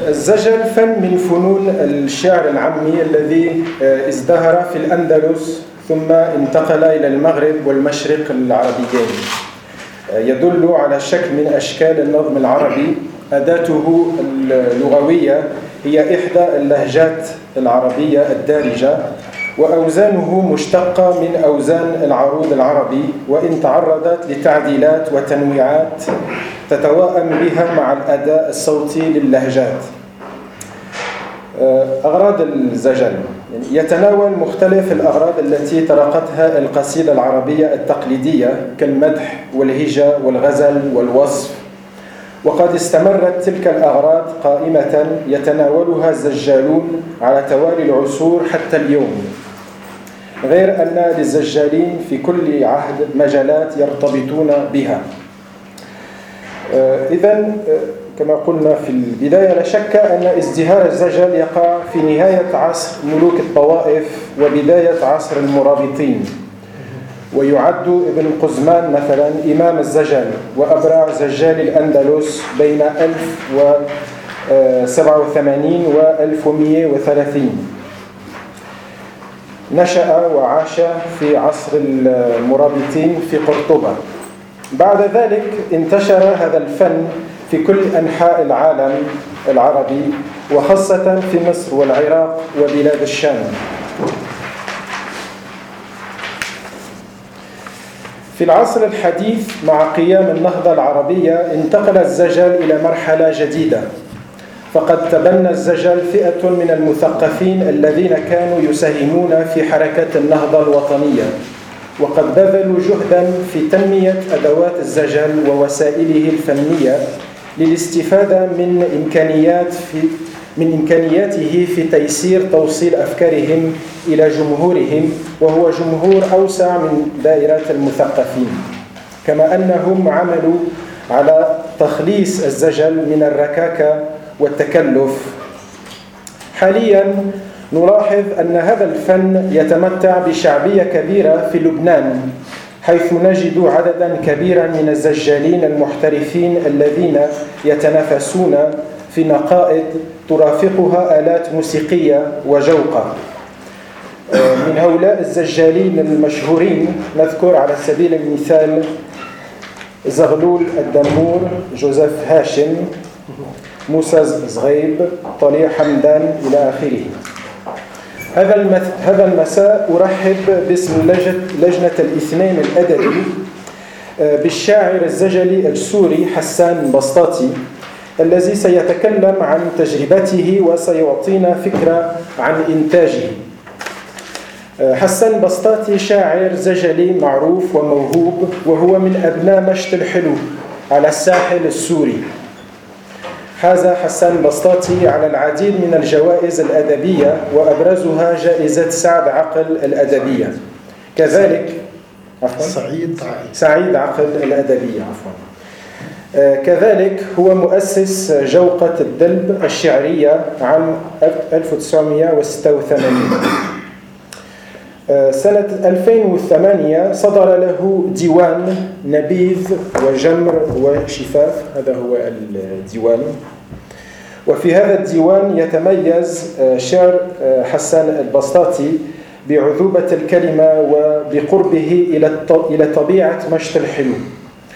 الزجل فن من فنون الشعر العامي الذي ازدهر في الأندلس ثم انتقل إلى المغرب والمشرق العربيين. يدل على شكل من أشكال النظم العربي. أداته اللغوية هي إحدى اللهجات العربية الدارجة، وأوزانه مشتقة من أوزان العروض العربي، وإن تعرضت لتعديلات وتنويعات تتوائم بها مع الأداء الصوتي للهجات. أغراض الزجل يتناول مختلف الأغراض التي ترقتها القصيدة العربية التقليدية كالمدح والهجاء والغزل والوصف، وقد استمرت تلك الأغراض قائمة يتناولها الزجالون على توالي العصور حتى اليوم، غير أن للزجالين في كل عهد مجالات يرتبطون بها. إذن كما قلنا في البداية، لا شك أن ازدهار الزجل يقع في نهاية عصر ملوك الطوائف وبداية عصر المرابطين، ويعد ابن قزمان مثلا إمام الزجل وأبرع زجال الأندلس بين 1087 و 1130. نشأ وعاش في عصر المرابطين في قرطبة. بعد ذلك انتشر هذا الفن في كل أنحاء العالم العربي، وخاصة في مصر والعراق وبلاد الشام. في العصر الحديث مع قيام النهضة العربية انتقل الزجل إلى مرحلة جديدة، فقد تبنى الزجل فئة من المثقفين الذين كانوا يساهمون في حركة النهضة الوطنية، وقد بذلوا جهدا في تنمية أدوات الزجل ووسائله الفنية للاستفادة من إمكانياته في تيسير توصيل أفكارهم إلى جمهورهم، وهو جمهور أوسع من دائرة المثقفين، كما أنهم عملوا على تخليص الزجل من الركاكة والتكلف. حاليا نلاحظ أن هذا الفن يتمتع بشعبية كبيرة في لبنان، حيث نجد عددا كبيرا من الزجالين المحترفين الذين يتنافسون في نقائد ترافقها آلات موسيقية وجوقة. من هؤلاء الزجالين المشهورين نذكر على سبيل المثال زغلول الدمور، جوزيف هاشم، موسى زغيب، طليع حمدان إلى آخره. هذا المساء أرحب باسم لجنة الاثنين الأدبي بالشاعر الزجلي السوري حسان بسطاتي، الذي سيتكلم عن تجربته وسيعطينا فكرة عن إنتاجه. حسان بسطاتي شاعر زجلي معروف وموهوب، وهو من أبناء مشت الحلو على الساحل السوري. حاز حسان بسطاتي على العديد من الجوائز الأدبية، وأبرزها جائزة سعد عقل الأدبية، كذلك سعيد عقل الأدبية كذلك هو مؤسس جوقة الدلب الشعرية عام 1986. سنة 2008 صدر له ديوان نبيذ وجمر وشفاف، هذا هو الديوان. وفي هذا الديوان يتميز شعر حسان البسطاتي بعذوبة الكلمة وبقربه إلى طبيعة مشت الحلو.